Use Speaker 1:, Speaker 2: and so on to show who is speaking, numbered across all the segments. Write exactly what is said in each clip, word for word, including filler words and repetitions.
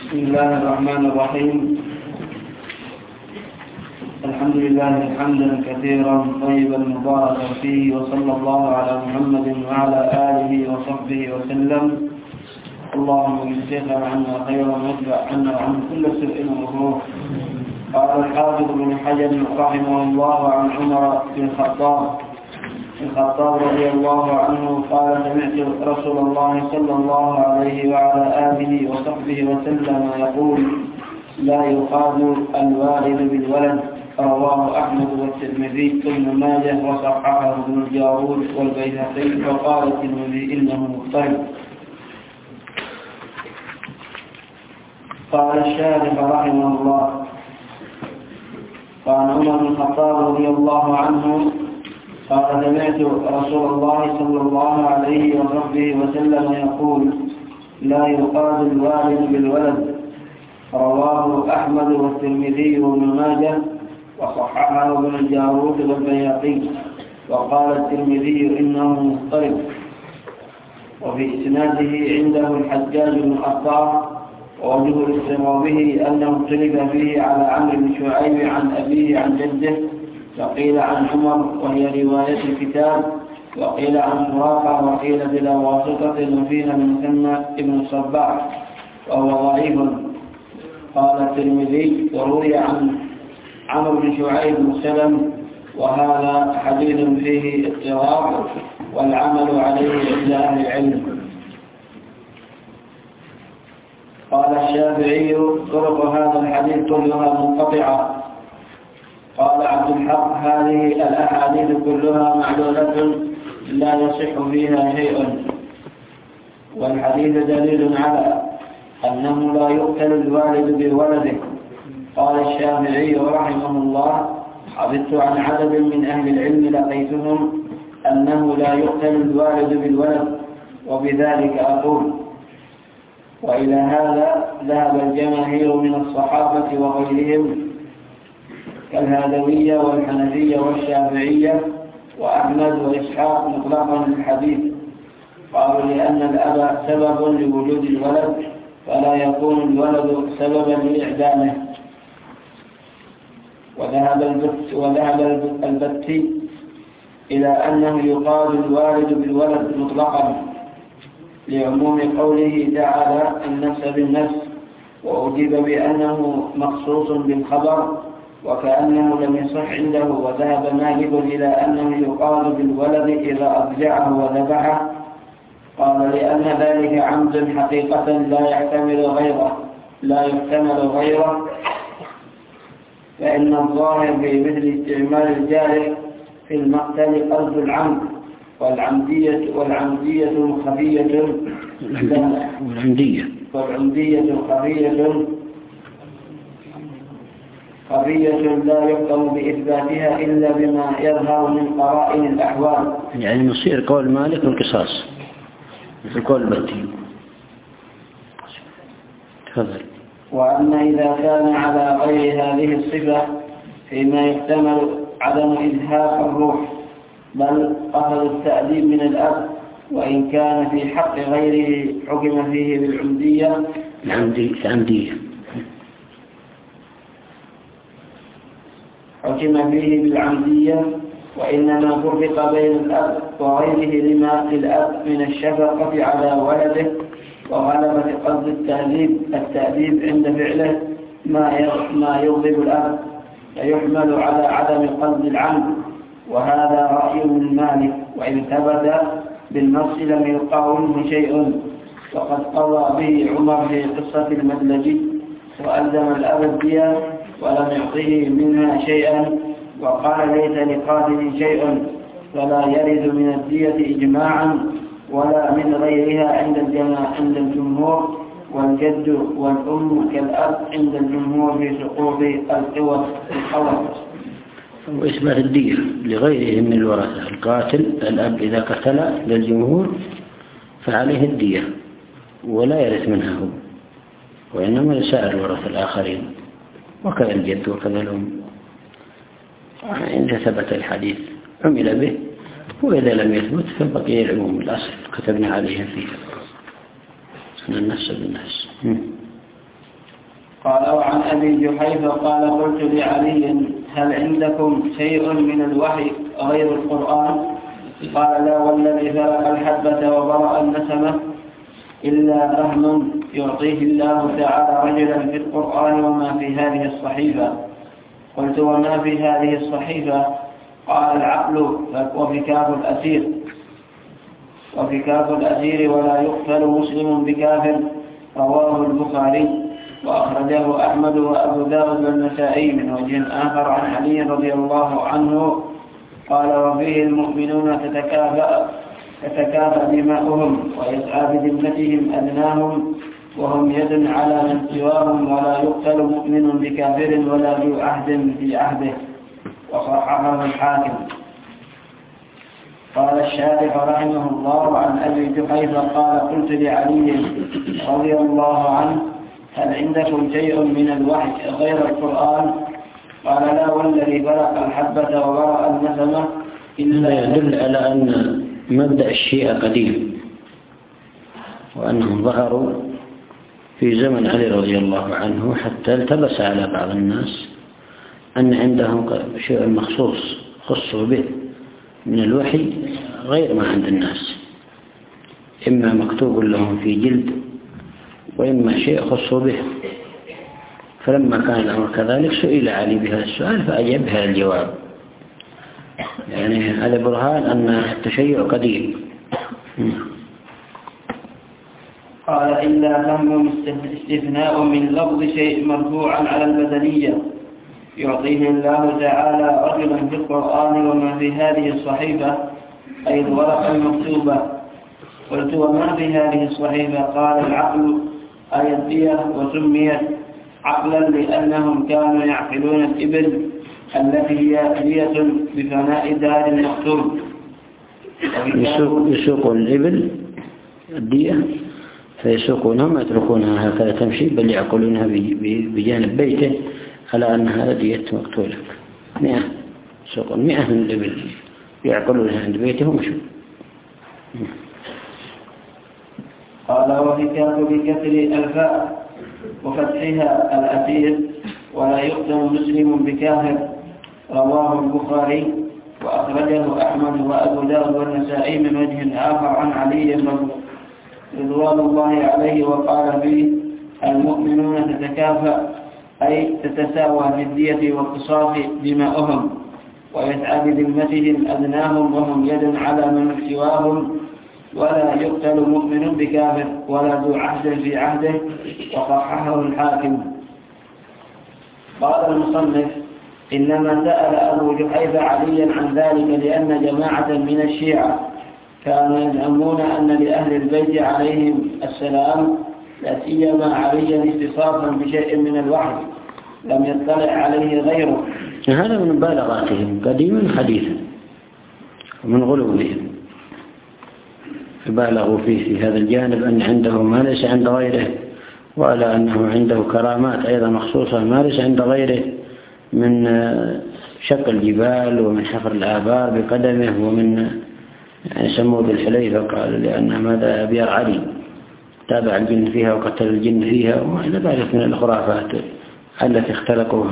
Speaker 1: بسم الله الرحمن الرحيم. الحمد لله حمدا كثيرا طيبا مباركا فيه، وصلى الله على محمد وعلى آله وصحبه وسلم. اللهم اجزنا عنا خيرا وادفع عنا عن كل سوء ومكروه. قال الحافظ بن حجر رحمه الله عن عمر بن الخطاب الخطاب رضي الله عنه قال: سمعت رسول الله صلى الله عليه وعلى آله وصحبه وسلم يقول: لا يقاد الوالد بالولد. رواه أحمد والترمذي وابن ماجه وصححه ابن الجارود والبيهقي، وقال الترمذي إنه مضطرب. قال الشارح رحمه الله: قال عمر بن الخطاب رضي الله عنه قال: سمعت رسول الله صلى الله عليه وصحبه وسلم يقول: لا يقاد الوالد بالولد. رواه أحمد والترمذي وابن ماجه وصححه ابن الجارود والبيهقي، وقال الترمذي إنه مضطرب. وفي إسناده عنده الحجاج بن الخطاب، ووجه الاضطرابه أنه اختلف فيه على عمرو بن شعيب عن أبيه عن جده، وقيل عن عمر وهي رواية الكتاب، وقيل عن سراقة، وقيل بلا واسطة، وفيها المثنى ابن الصباح وهو ضعيف. قال الترمذي: وروي عن عمرو بن شعيب بن سلم، وهذا حديث فيه اضطراب والعمل عليه عند أهل العلم. قال الشافعي: طرق هذا الحديث كلها منقطعة. قال عبد الحق: هذه الأحاديث كلها معلولة لا يصح فيها شيء، والحديث دليل على أنه لا يقتل الوالد بولده. قال الشافعي رحمه الله: حفظت عن عدد من أهل العلم لقيتهم أنه لا يقتل الوالد بالولد، وبذلك أقول. وإلى هذا ذهب الجماهير من الصحابة وغيرهم كالهادوية والحنفية والشافعية وأحمد وإسحاق مطلقا للحديث. قالوا لأن الأب سبب لوجود الولد، فلا يكون الولد سببا لإعدامه. وذهب البت وذهب البتي إلى أنه يقاد الوالد بالولد مطلقا، لعموم قوله تعالى: النفس بالنفس، وأجيب بأنه مخصوص بالخبر، وكأنه لم يصح عنده. وذهب مالك إلى أنه يقاد بالولد إذا أضجعه وذبحه، قال: لأن ذلك عمد حقيقة لا يحتمل غيره لا يحتمل غيره فإن الظاهر في مثل استعمال الجارح في المقتل قصد العمد، والعمدية والعمدية خفية
Speaker 2: والعمدية
Speaker 1: والعمدية خفية خفية لا يحكم بإثباتها إلا بما يظهر من قرائن الأحوال.
Speaker 2: يعني مصير قول مالك القصاص مثل قول البتي. تفضل.
Speaker 1: وأما إذا كان على غير هذه الصفة فيما يحتمل عدم إزهاق الروح، بل أخذ التأديب من الأب، وإن كان في حق غيره حكم فيه بالعمدية
Speaker 2: العمدية
Speaker 1: حكم فيه بالعمدية وإنما فرق بين الأب وغيره لما للأب من الشفقة على ولده وغلبة قصد التأديب التأديب عند فعله ما يغضب الأب، فيحمل على عدم قصد العمد. وهذا رأي من مالك، وإن ثبت بالنص لم يقاومه شيء، وقد قضى به عمر في قصة المدلجي، وألزم الأب الدية ولم يعطه منها شيئا، وقال: ليس لقاتل شيء، فلا يرد من الدية إجماعا ولا من غيرها عند الجماعة عند الجمهور، والجد والأم كالأب عند الجمهور في سقوط القوة القوة.
Speaker 2: وإثبات الدية لغيره من الورثة. القاتل الأب إذا قتل للجمهور فعليه الدية ولا يرث منها هو، وإنما لسائر الورثة الآخرين، وكذا الجد وكذا الأم. إذا ثبت الحديث عمل به، وإذا لم يثبت فبقي العموم الأصل كتبنا عليه فيه. النفس بالنفس.
Speaker 1: أبي جحيفة قال قلت لعلي هل عندكم شيء من الوحي غير القرآن؟ قال لا والذي فرق الحبة وبرأ النسمة إلا فهم يعطيه الله تعالى رجلا في القرآن وما في هذه الصحيفة. قلت وما في هذه الصحيفة؟ قال العقل وفكاك الأسير وفكاك الأسير ولا يقتل مسلم بكافر، رواه البخاري وأخرجه أحمد وأبو داود والنسائي من وجه آخر عن علي رضي الله عنه قال وفيه المؤمنون تتكافأ تتكافأ دماؤهم ويسعى بذمتهم أدناهم وهم يد على من سواهم ولا يقتل مؤمن بكافر ولا ذو عهد في عهده، وصححه الحاكم. قال الشارح رحمه الله عن أبي جحيفة قال قلت لعلي رضي الله عنه هل عندكم شيء من الوحي غير القرآن؟ قال لا والذي برق الحبة وبرأ النسمة
Speaker 2: إلا يدل على أن مبدأ الشيعة قديم، وأنهم ظهروا في زمن علي رضي الله عنه حتى التبس على بعض الناس أن عندهم شيء مخصوص خصوا به من الوحي غير ما عند الناس، إما مكتوب لهم في جلد وإما شيء خصوا به. فلما كان الأمر كذلك سئل علي بهذا السؤال فأجاب بهذا الجواب، يعني على برهان أن التشيع قديم.
Speaker 1: قال إلا فهم استثناء من لفظ شيء مرفوعا على البدنية يعطيه الله تعالى رجلا في القرآن وما في هذه الصحيفة أي الورقة المكتوبة. قلت وما في هذه الصحيفة؟ قال العقل أي الدية، وسميت عقلا لأنهم كانوا يعقلون الإبل التي هي دية بفناء دار المقتول.
Speaker 2: يسوق الإبل الدية فيسوقونها ما يتركونها هكذا تمشي، بل يعقلونها بجانب بيته على أنها دية مقتولة. مئة سوق مئة من الإبل يعقلونها عند بيته ومشوا.
Speaker 1: قال وفكاك بكسر الفاء وفتحها الأسير ولا يقتل مسلم بكافر، رواه البخاري وأخرجه أحمد وأبو داود والنسائي من وجه آخر عن علي رضوان الله عليه وقال فيه المؤمنون تتكافأ أي تتساوى في الدية والقصاص دماؤهم ويسعى بذمتهم أدناهم وهم يد على من سواهم ولا يقتل مؤمن بكافر ولا ذو عهد في عهده، وصححه الحاكم. قال المصنف إنما سأل أبو جحيفة عليا عن ذلك لأن جماعة من الشيعة كانوا يزعمون أن لأهل البيت عليهم السلام لا سيما عليا اتصافا بشيء من الوحي لم يطلع عليه غيره.
Speaker 2: هذا من مبالغاتهم قديما حديثا ومن غلوهم، فبالغوا فيه في هذا الجانب أن عنده ما ليس عند غيره، وعلى أنه عنده كرامات أيضا مخصوصة ما ليس عند غيره من شق الجبال ومن حفر الآبار بقدمه ومن يعني سموه بالحليفة قالوا لأن ماذا أبيار علي تابع الجن فيها وقتل الجن فيها وما إلى ذلك من الخرافات التي اختلقوها.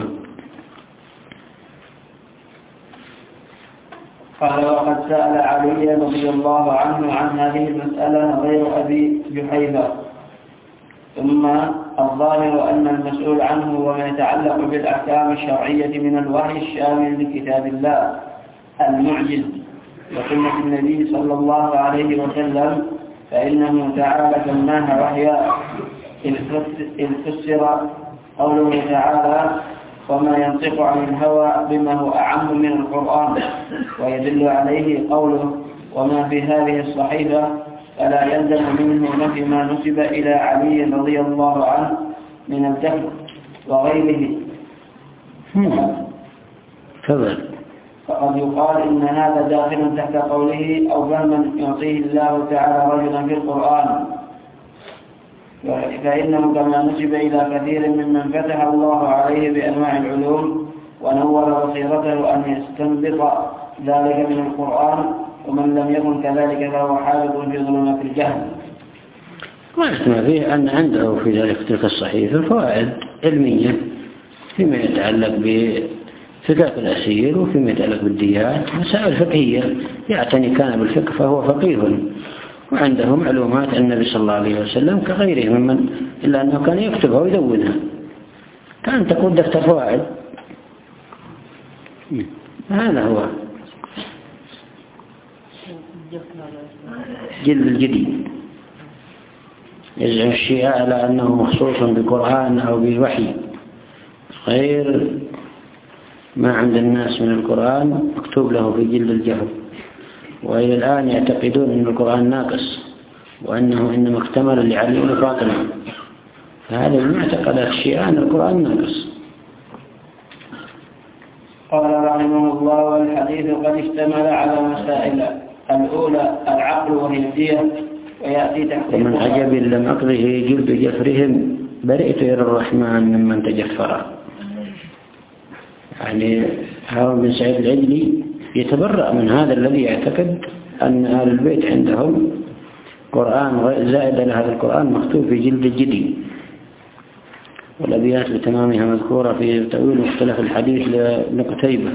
Speaker 1: قال وقد سأل علي رضي الله عنه عن هذه المسألة غير أبي جحيفة. ثم الظاهر أن المسؤول عنه وما يتعلق بالأحكام الشرعية من الوحي الشامل لكتاب الله المعجز وسنة النبي صلى الله عليه وسلم فإنه تعالى سماها وحيا إذ فسر قوله تعالى وما ينطق عن الهوى بما هو أعم من القرآن، ويدل عليه قوله وما في هذه الصحيفة، فلا يلزم منه نفي ما نسب إلى علي رضي الله عنه من الجهل وغيره. فقد يقال إن هذا داخل تحت قوله أو فهما يعطيه الله تعالى رجلا في القرآن، فإنه كما نسب إلى كثير ممن فتح الله عليه بأنواع العلوم ونور بصيرته أن يستنبط ذلك من القرآن، ومن لم يكن كذلك فهو حالق في ظلمات الجهل.
Speaker 2: ما فيه أن عنده في ذلك تلك الصحيفة فوائد علمية فيما يتعلق بفقه الأسير وفيما يتعلق بالديات، مسائل فقهية يعتني كان بالفقه فهو فقيه وعنده معلومات النبي صلى الله عليه وسلم كغيره ممن، إلا أنه كان يكتبها ويدونها، كان تكون دفتر فوائد. هذا هو جلد الجديد. يزعم الشيعة على أنه مخصوص بالقرآن أو بالوحي غير ما عند الناس من القرآن مكتوب له في جلد الجهر، وإلى الآن يعتقدون أن القرآن ناقص وأنه إنما اكتمل لعلي وفاطمة، فهذا من معتقدات الشيعة أن القرآن ناقص.
Speaker 1: قال رحمه الله: والحديث قد اشتمل على مسائل. الأولى العقل وهي الدية، ويأتي تحت
Speaker 2: ومن عجب لم أقضه جلد جفرهم برئت إلى الرحمن ممن تجفر. يعني هارون بن سعيد العجلي يتبرأ من هذا الذي يعتقد أن أهل البيت عندهم قرآن زائد على هذا القرآن مكتوب في جلد الجدي، والأبيات بتمامها مذكورة في تأويل مختلف الحديث لقتيبة.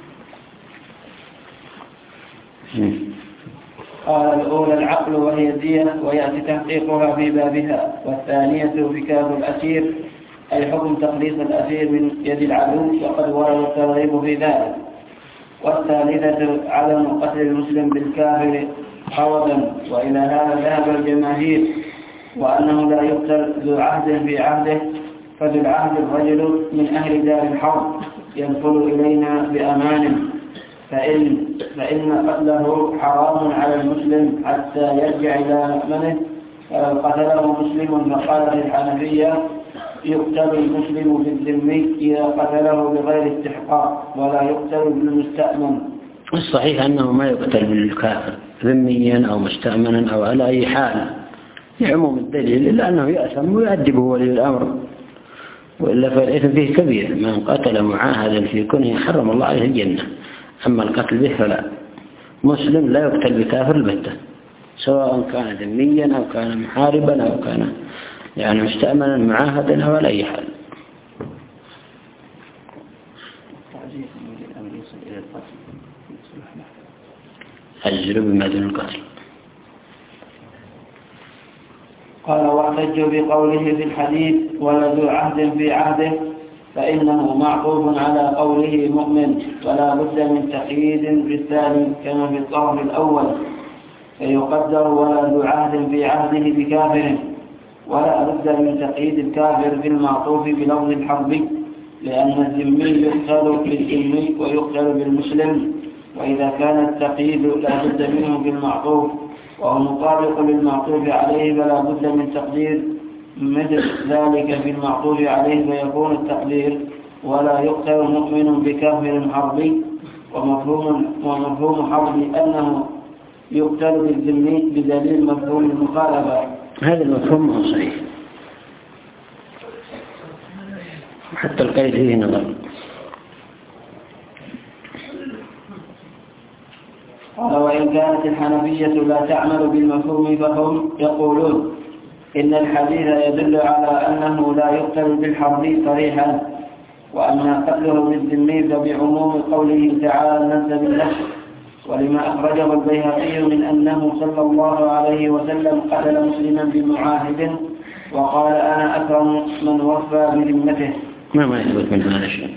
Speaker 1: قال: الأولى العقل وهي الدية، ويأتي تحقيقها في بابها. والثانية فكاك الأسير، أي حكم تخليص الأسير من يد العدو، وقد ورد الترغيب في ذلك. والثالثة عدم قتل المسلم بالكافر عوضا، وإلى هذا ذهب الجماهير، وأنه لا يقتل ذو عهد في عهده، فذو العهد الرجل من أهل دار الحرب يدخل إلينا بأمان، فإن, فإن قتله حرام على المسلم حتى يرجع إلى مأمنه. فلو قتله مسلم فقالت الحنفية: يقتل المسلم بالذمي إذا قتله بغير استحقاق، ولا يقتل بالمستأمن.
Speaker 2: الصحيح أنه ما يقتل بالكافر ذميا أو مستأمنا أو على أي حال لعموم الدليل، إلا أنه يأثم ويؤدبه ولي الأمر، وإلا فالإثم فيه كبير. من قتل معاهدا في كونه حرم الله عليه الجنة، أما القتل به فلا. مسلم لا يقتل بكافر البتة، سواء كان ذميا أو كان محاربا أو كان يعني مستأمنا معاهدا أو على أي حال. أجل بما دون القتل.
Speaker 1: قال: واحتجوا بقوله في الحديث: ولذو عهد في عهده، فإنه معطوف على قوله مؤمن، ولا بد من تقييد في الثاني كما في الطرف الأول، فيقدر ولا ذو عهد في عهده بكافر، ولا بد من تقييد الكافر في المعطوف بلفظ الحرب، لأن الذمي يقتل بالذمي ويقتل بالمسلم، وإذا كان التقييد لا بد منه بالمعطوف وهو مطابق للمعطوف عليه، فلا بد من تقدير مثل ذلك في المعطوف عليه، فيكون التقدير: ولا يقتل مؤمن بكافر حربي، ومفهوم ومفهوم حرب أنه يقتل بالذمي بدليل مفهوم المخالفة.
Speaker 2: هذا المفهوم هو صحيح، حتى القيد فيه نظر.
Speaker 1: قال: وإن كانت الحنفية لا تعمل بالمفهوم فهم يقولون إن الحديث يدل على أنه لا يقتل بالحرب صريحا، وأما قتله بالذمي فبعموم قوله تعالى: النفس بالنفس، ولما أخرجه البيهقي من أنه صلى الله عليه وسلم قتل مسلما بمعاهد، وقال: أنا أكرم من وفى بذمته.
Speaker 2: ما ما يثبت من هذا الشيء،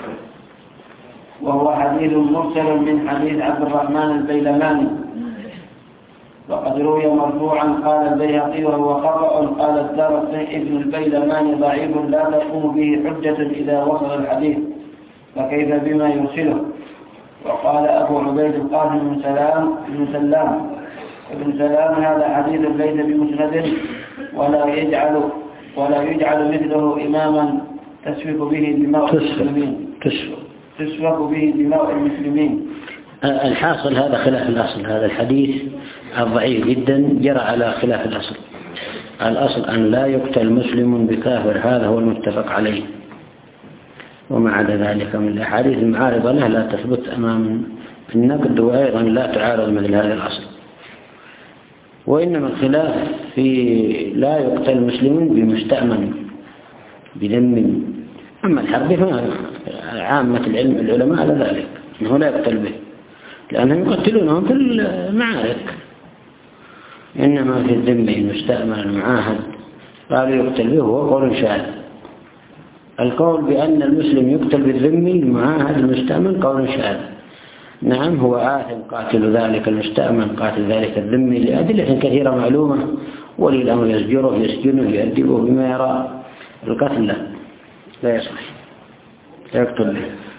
Speaker 1: وهو حديث مرسل من حديث عبد الرحمن البيلماني، وقد روي مرفوعا قال البيهقي وهو خطأ. قال الدارقطني: ابن البيلماني ضعيف لا تقوم به حجة إذا وصل الحديث، فكيف بما يرسله. وقال أبو عبيد القاسم بن سلام بن سلام ابن سلام: هذا حديث ليس بمسند، ولا يجعل ولا يجعل مثله إماما تسفك به دماء المسلمين تسفك به دماء المسلمين.
Speaker 2: الحاصل هذا خلاف الأصل، هذا الحديث الضعيف جدا جرى على خلاف الأصل. الأصل أن لا يقتل مسلم بكافر، هذا هو المتفق عليه، وما عدا ذلك من الأحاديث المعارضة له لا تثبت أمام النقد، وأيضا لا تعارض مثل هذا الأصل. وإنما الخلاف في لا يقتل مسلم بمستأمن بذم أما الحرب عامة العلم العلماء على ذلك أنه لا يقتل به، لأنهم يقتلونهم في المعارك. إنما في الذمي المستأمن المعاهد قالوا يقتل به هو قول شاذ. القول بأن المسلم يقتل بالذمي المعاهد المستأمن قول شاذ. نعم هو آثم قاتل ذلك المستأمن قاتل ذلك الذمي لأدلة كثيرة معلومة، ولي الأمر يسجره يسجنه يؤدبه بما يرى. القتل لا, لا يصح، لا يقتل به.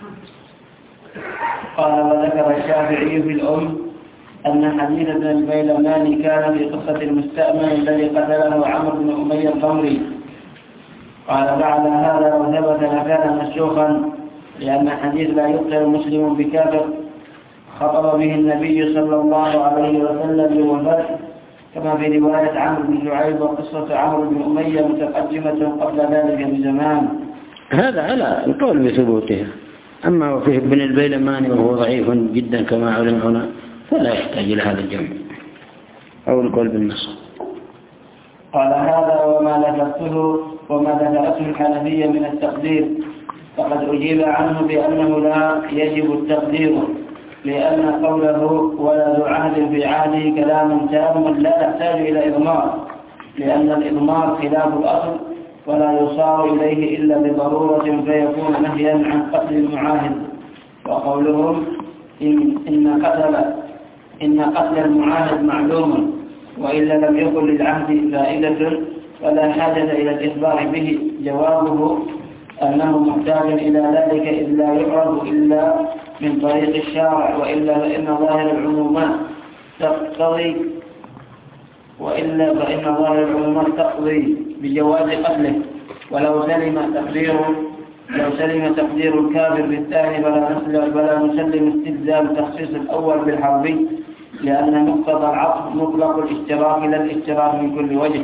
Speaker 1: قال وذكر الشافعي في الأم أن حديث ابن البيلمان كان في قصة المستأمن الذي قتله عمرو بن أمية الضمري. قال بعد هذا لو ثبت لكان مسلوخا، لأن حديث لا يقتل مسلم بكافر خطب به النبي صلى الله عليه وسلم بوفاته، كما في رواية عمرو بن شعيب وقصة عمرو بن أمية متقدمة قبل ذلك بزمان.
Speaker 2: هذا على القول بثبوته. أما وفيه ابن البيلمان وهو ضعيف جدا كما علم هنا فلا يحتاج إلى هذا الجمع أو القول بالنص.
Speaker 1: قال هذا وما ذكرته وما ذكرته الحنفية من التقدير فقد أجيب عنه بأنه لا يجب التقدير، لأن قوله ولا ذو عهد في عهده كلام تام لا يحتاج إلى إضمار، لأن الإضمار خلاف الأصل ولا يصار إليه إلا بضرورة فيكون نهيا عن قتل المعاهد. وقولهم إن, إن, قتل إن قتل المعاهد معلوم وإلا لم يكن للعهد فائدة فلا حاجة إلى الإخبار به، جوابه أنه محتاج إلى ذلك إذ لا يعرض إلا من طريق الشارع، وإلا فإن ظاهر العمومات تقتضي وإلا فإن ظاهر العمومات تقضي بجواز قتله. ولو سلم تقديره لو سلم تقدير الكافر بالثاني فلا نسلم استلزام تخصيص الأول بالحربي، لأن مقتضى العقد مطلق الاشتراك لا الاشتراك من كل وجه.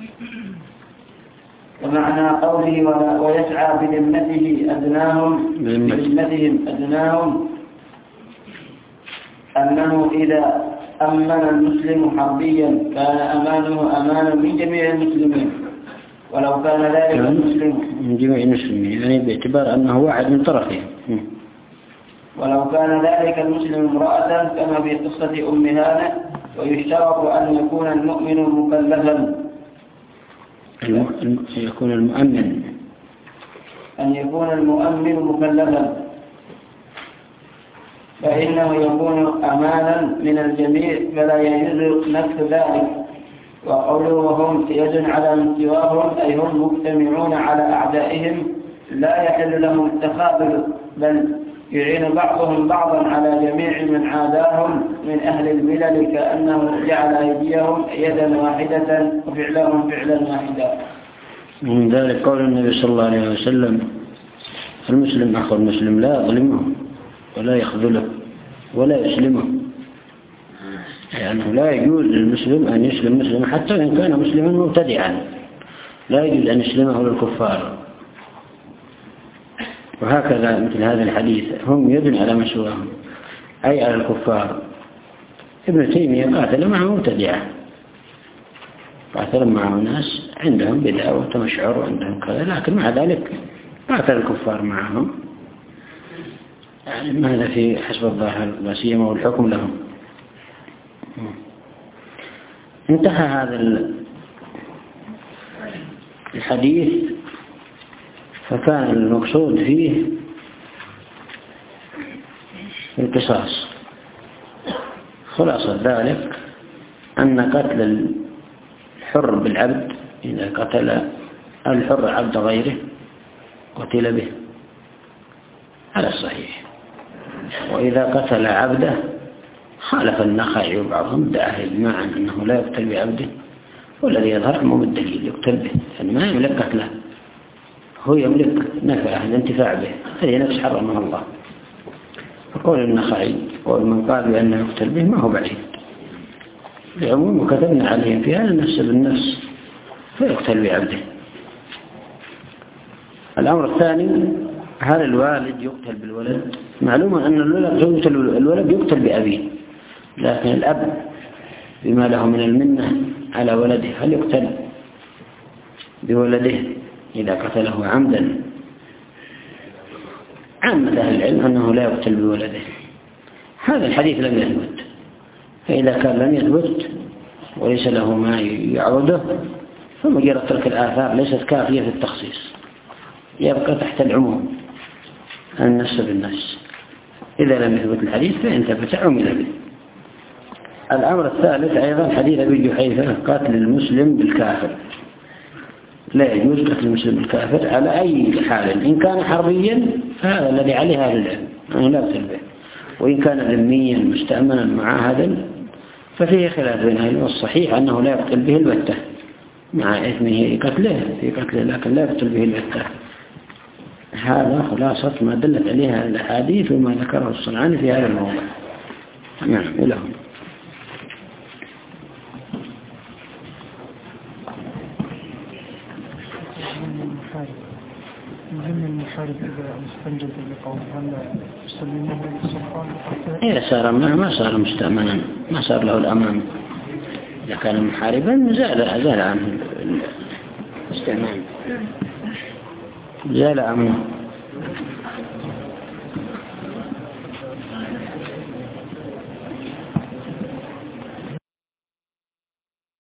Speaker 1: ومعنى قوله ويسعى بذمته أدناهم بذمتهم أدناهم أنه إذا أمن المسلم حربيا كان أمانه أمانا من جميع المسلمين، ولو كان ذلك المسلم
Speaker 2: من جميع المسلمين يعني باعتبار أنه واحد من طرفه،
Speaker 1: ولو كان ذلك المسلم امرأة كما في قصة أم هانة. ويشترط أن يكون المؤمن مكلفا
Speaker 2: الم... يكون المؤمن
Speaker 1: أن يكون المؤمن مكلفا فإنه يكون أمانا من الجميع فلا يجوز نفس ذلك. وقوله وهم يد على من سواهم أي هم مجتمعون على أعدائهم لا يحل لهم التخاذل، بل يعين بعضهم بعضا على جميع من عاداهم من أهل الملل كأنه جعل أيديهم يدا واحدة وفعلهم فعلا واحدا.
Speaker 2: من ذلك قول النبي صلى الله عليه وسلم المسلم أخو المسلم لا يظلمه ولا يخذله ولا يسلمه، يعني لا يجوز للمسلم أن يسلم مسلم حتى إن كان مسلما مبتدعا، لا يجوز أن يسلمه للكفار. وهكذا مثل هذا الحديث هم يد على من سواهم أي على الكفار. ابن تيمية قاتل معه مبتدعا، قاتل معه ناس عندهم بدعة وتمشعر وعندهم كذا، لكن مع ذلك قاتل الكفار معهم، يعني هذا في حسب الظاهر لا سيما والحكم لهم. انتهى هذا الحديث، فكان المقصود فيه القصاص. خلاصة ذلك أن قتل الحر بالعبد إذا قتل الحر عبد غيره قتل به على الصحيح، وإذا قتل عبده خالف النخعي وبعضهم ادعى إجماعا أنه لا يقتل بعبده، والذي يظهر عموم الدليل يقتل به، يعني ما يملك قتله، هو يملك نفعه الانتفاع به، هذه نفس حرمها الله. فقول النخعي ومن قال بأنه يقتل به ما هو بعيد، لعموم وكتبنا عليهم في هذا النفس بالنفس فيقتل بعبده. الأمر الثاني هل الوالد يقتل بالولد؟ معلوم أن الولد الولد يقتل بأبيه، لكن الأب بما له من المنة على ولده هل يقتل بولده إذا قتله عمدا عامة أهل العلم أنه لا يقتل بولده. هذا الحديث لم يثبت، فإذا كان لم يثبت وليس له ما يعوده فمجرد ترك الآثار ليست كافية في التخصيص، يبقى تحت العموم النفس بالنفس. إذا لم يثبت الحديث فإن ثبت عمل به. الأمر الثالث أيضا حديث أبي جحيفة قتل المسلم بالكافر. لا يجوز قتل المسلم بالكافر على أي حال، إن كان حربيا فهذا الذي عليه أهل العلم أنه لا يقتل به، وإن كان ذميا مستأمنا معاهدا ففيه خلاف بين أهل العلم. الصحيح أنه لا يقتل به البتة مع إثمه قتله في قتله، لكن لا يقتل به البتة. هذا خلاصة ما دلت عليها الأحاديث وما ذكره الصنعاني في هذا الموضوع. نعم إلى هنا.
Speaker 3: مهم المحارب إذا استنجد بقوم هل يسلمه للسلطان؟
Speaker 2: إذا صار ما ما صار مستأمنا، ما صار له الأمان. إذا كان محاربا زال زال عنه الاستئمان، زال أمنه.